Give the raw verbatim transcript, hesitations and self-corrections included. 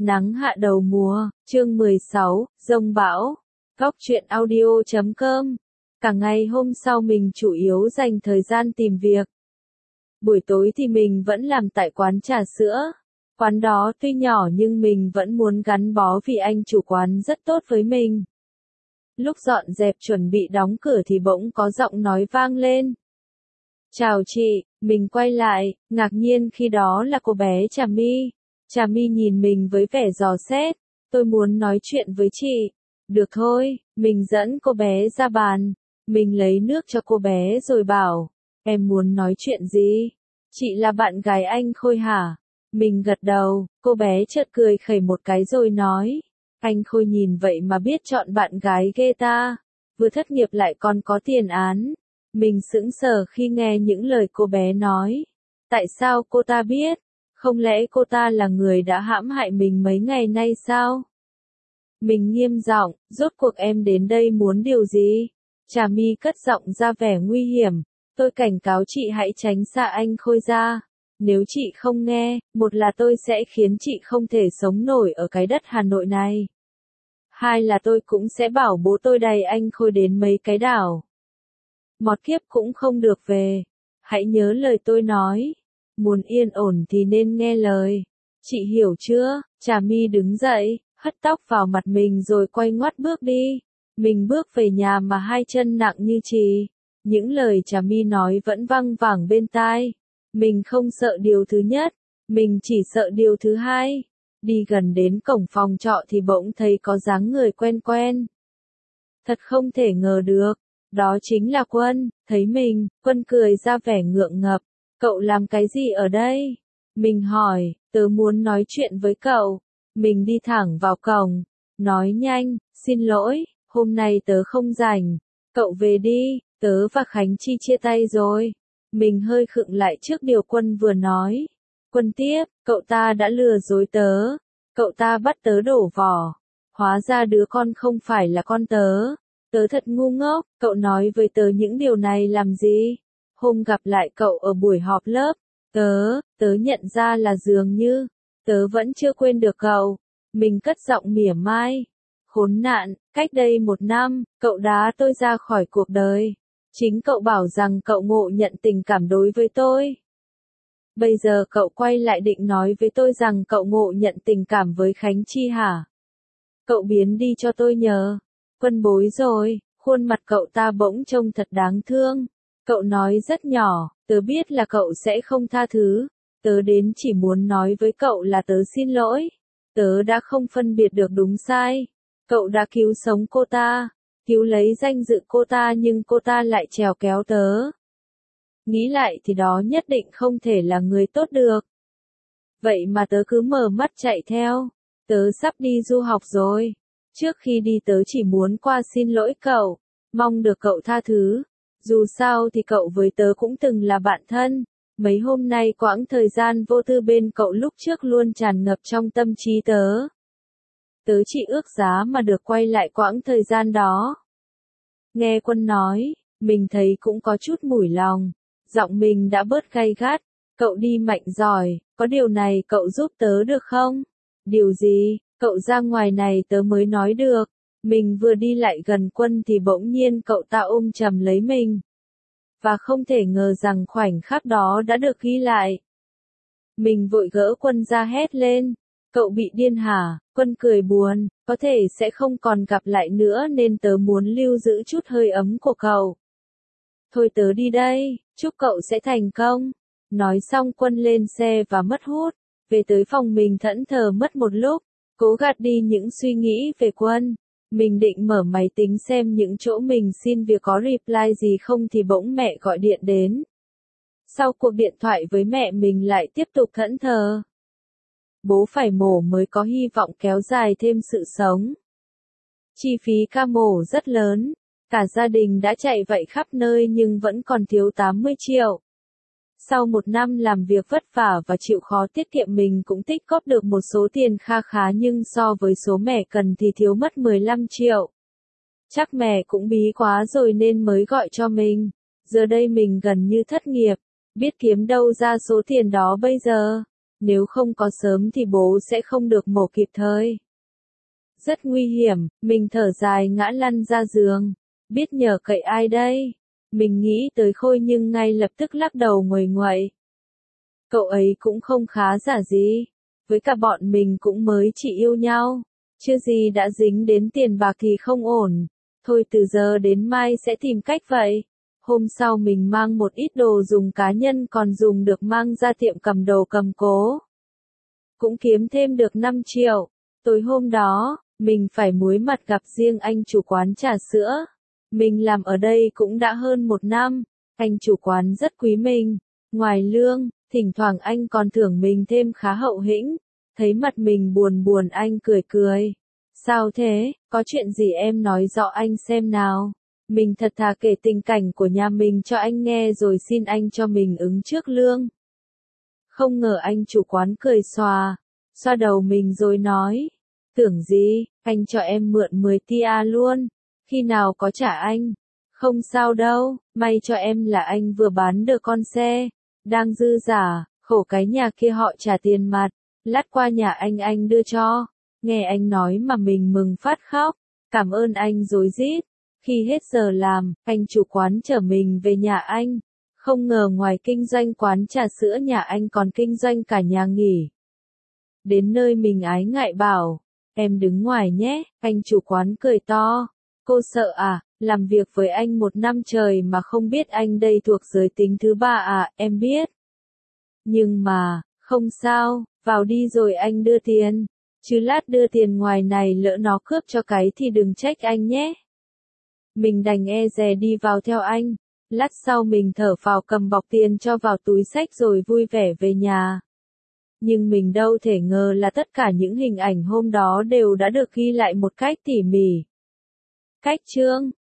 Nắng hạ đầu mùa, chương mười sáu, Giông bão. Góc truyện audio chấm com. Cả ngày hôm sau mình chủ yếu dành thời gian tìm việc. Buổi tối thì mình vẫn làm tại quán trà sữa. Quán đó tuy nhỏ nhưng mình vẫn muốn gắn bó vì anh chủ quán rất tốt với mình. Lúc dọn dẹp chuẩn bị đóng cửa thì bỗng có giọng nói vang lên. Chào chị, mình quay lại, ngạc nhiên khi đó là cô bé Trà My. Trà My nhìn mình với vẻ dò xét, tôi muốn nói chuyện với chị. Được thôi, mình dẫn cô bé ra bàn. Mình lấy nước cho cô bé rồi bảo, em muốn nói chuyện gì? Chị là bạn gái anh Khôi hả? Mình gật đầu, cô bé chợt cười khẩy một cái rồi nói, anh Khôi nhìn vậy mà biết chọn bạn gái ghê ta, vừa thất nghiệp lại còn có tiền án. Mình sững sờ khi nghe những lời cô bé nói. Tại sao cô ta biết? Không lẽ cô ta là người đã hãm hại mình mấy ngày nay sao? Mình nghiêm giọng, rốt cuộc em đến đây muốn điều gì? Trà My cất giọng ra vẻ nguy hiểm. Tôi cảnh cáo chị hãy tránh xa anh Khôi ra. Nếu chị không nghe, một là tôi sẽ khiến chị không thể sống nổi ở cái đất Hà Nội này. Hai là tôi cũng sẽ bảo bố tôi đày anh Khôi đến mấy cái đảo. Mọt kiếp cũng không được về. Hãy nhớ lời tôi nói. Muốn yên ổn thì nên nghe lời. Chị hiểu chưa? Trà My đứng dậy, hất tóc vào mặt mình rồi quay ngoắt bước đi. Mình bước về nhà mà hai chân nặng như chì. Những lời Trà My nói vẫn văng vẳng bên tai. Mình không sợ điều thứ nhất, mình chỉ sợ điều thứ hai. Đi gần đến cổng phòng trọ thì bỗng thấy có dáng người quen quen. Thật không thể ngờ được. Đó chính là Quân. Thấy mình, Quân cười ra vẻ ngượng ngập. Cậu làm cái gì ở đây? Mình hỏi, tớ muốn nói chuyện với cậu. Mình đi thẳng vào cổng. Nói nhanh, xin lỗi, hôm nay tớ không rảnh. Cậu về đi, tớ và Khánh Chi chia tay rồi. Mình hơi khựng lại trước điều Quân vừa nói. Quân tiếp, cậu ta đã lừa dối tớ. Cậu ta bắt tớ đổ vỏ. Hóa ra đứa con không phải là con tớ. Tớ thật ngu ngốc, cậu nói với tớ những điều này làm gì? Hôm gặp lại cậu ở buổi họp lớp, tớ, tớ nhận ra là dường như, tớ vẫn chưa quên được cậu. Mình cất giọng mỉa mai. Khốn nạn, cách đây một năm, cậu đá tôi ra khỏi cuộc đời. Chính cậu bảo rằng cậu ngộ nhận tình cảm đối với tôi. Bây giờ cậu quay lại định nói với tôi rằng cậu ngộ nhận tình cảm với Khánh Chi hả? Cậu biến đi cho tôi nhờ. Quân bối rồi, khuôn mặt cậu ta bỗng trông thật đáng thương. Cậu nói rất nhỏ, tớ biết là cậu sẽ không tha thứ. Tớ đến chỉ muốn nói với cậu là tớ xin lỗi. Tớ đã không phân biệt được đúng sai. Cậu đã cứu sống cô ta, cứu lấy danh dự cô ta nhưng cô ta lại trèo kéo tớ. Nghĩ lại thì đó nhất định không thể là người tốt được. Vậy mà tớ cứ mở mắt chạy theo. Tớ sắp đi du học rồi. Trước khi đi tớ chỉ muốn qua xin lỗi cậu, mong được cậu tha thứ. Dù sao thì cậu với tớ cũng từng là bạn thân. Mấy hôm nay quãng thời gian vô tư bên cậu lúc trước luôn tràn ngập trong tâm trí tớ. Tớ chỉ ước giá mà được quay lại quãng thời gian đó. Nghe Quân nói, mình thấy cũng có chút mủi lòng. Giọng mình đã bớt gay gắt. Cậu đi mạnh giỏi, có điều này cậu giúp tớ được không? Điều gì? Cậu ra ngoài này tớ mới nói được. Mình vừa đi lại gần Quân thì bỗng nhiên cậu ta ôm chầm lấy mình. Và không thể ngờ rằng khoảnh khắc đó đã được ghi lại. Mình vội gỡ Quân ra hét lên. Cậu bị điên hả? Quân cười buồn, có thể sẽ không còn gặp lại nữa nên tớ muốn lưu giữ chút hơi ấm của cậu. Thôi tớ đi đây, chúc cậu sẽ thành công. Nói xong Quân lên xe và mất hút. Về tới phòng mình thẫn thờ mất một lúc. Cố gạt đi những suy nghĩ về Quân. Mình định mở máy tính xem những chỗ mình xin việc có reply gì không thì bỗng mẹ gọi điện đến. Sau cuộc điện thoại với mẹ mình lại tiếp tục thẫn thờ. Bố phải mổ mới có hy vọng kéo dài thêm sự sống. Chi phí ca mổ rất lớn. Cả gia đình đã chạy vậy khắp nơi nhưng vẫn còn thiếu tám mươi triệu. Sau một năm làm việc vất vả và chịu khó tiết kiệm mình cũng tích góp được một số tiền kha khá nhưng so với số mẹ cần thì thiếu mất mười lăm triệu. Chắc mẹ cũng bí quá rồi nên mới gọi cho mình. Giờ đây mình gần như thất nghiệp, biết kiếm đâu ra số tiền đó bây giờ. Nếu không có sớm thì bố sẽ không được mổ kịp thời. Rất nguy hiểm, mình thở dài ngã lăn ra giường. Biết nhờ cậy ai đây? Mình nghĩ tới Khôi nhưng ngay lập tức lắc đầu nguầy nguậy. Cậu ấy cũng không khá giả gì. Với cả bọn mình cũng mới chỉ yêu nhau. Chưa gì đã dính đến tiền bạc thì không ổn. Thôi từ giờ đến mai sẽ tìm cách vậy. Hôm sau mình mang một ít đồ dùng cá nhân còn dùng được mang ra tiệm cầm đồ cầm cố. Cũng kiếm thêm được năm triệu. Tối hôm đó, mình phải muối mặt gặp riêng anh chủ quán trà sữa. Mình làm ở đây cũng đã hơn một năm. Anh chủ quán rất quý mình. Ngoài lương, thỉnh thoảng anh còn thưởng mình thêm khá hậu hĩnh. Thấy mặt mình buồn buồn anh cười cười. Sao thế, có chuyện gì em nói rõ anh xem nào. Mình thật thà kể tình cảnh của nhà mình cho anh nghe rồi xin anh cho mình ứng trước lương. Không ngờ anh chủ quán cười xòa, xoa đầu mình rồi nói. Tưởng gì, anh cho em mượn mười tia luôn. Khi nào có trả anh? Không sao đâu, may cho em là anh vừa bán được con xe. Đang dư giả, khổ cái nhà kia họ trả tiền mặt. Lát qua nhà anh anh đưa cho. Nghe anh nói mà mình mừng phát khóc. Cảm ơn anh rối rít. Khi hết giờ làm, anh chủ quán chở mình về nhà anh. Không ngờ ngoài kinh doanh quán trà sữa nhà anh còn kinh doanh cả nhà nghỉ. Đến nơi mình ái ngại bảo, em đứng ngoài nhé, anh chủ quán cười to. Cô sợ à, làm việc với anh một năm trời mà không biết anh đây thuộc giới tính thứ ba à, em biết. Nhưng mà, không sao, vào đi rồi anh đưa tiền. Chứ lát đưa tiền ngoài này lỡ nó cướp cho cái thì đừng trách anh nhé. Mình đành e dè đi vào theo anh. Lát sau mình thở phào cầm bọc tiền cho vào túi xách rồi vui vẻ về nhà. Nhưng mình đâu thể ngờ là tất cả những hình ảnh hôm đó đều đã được ghi lại một cách tỉ mỉ. Cách chương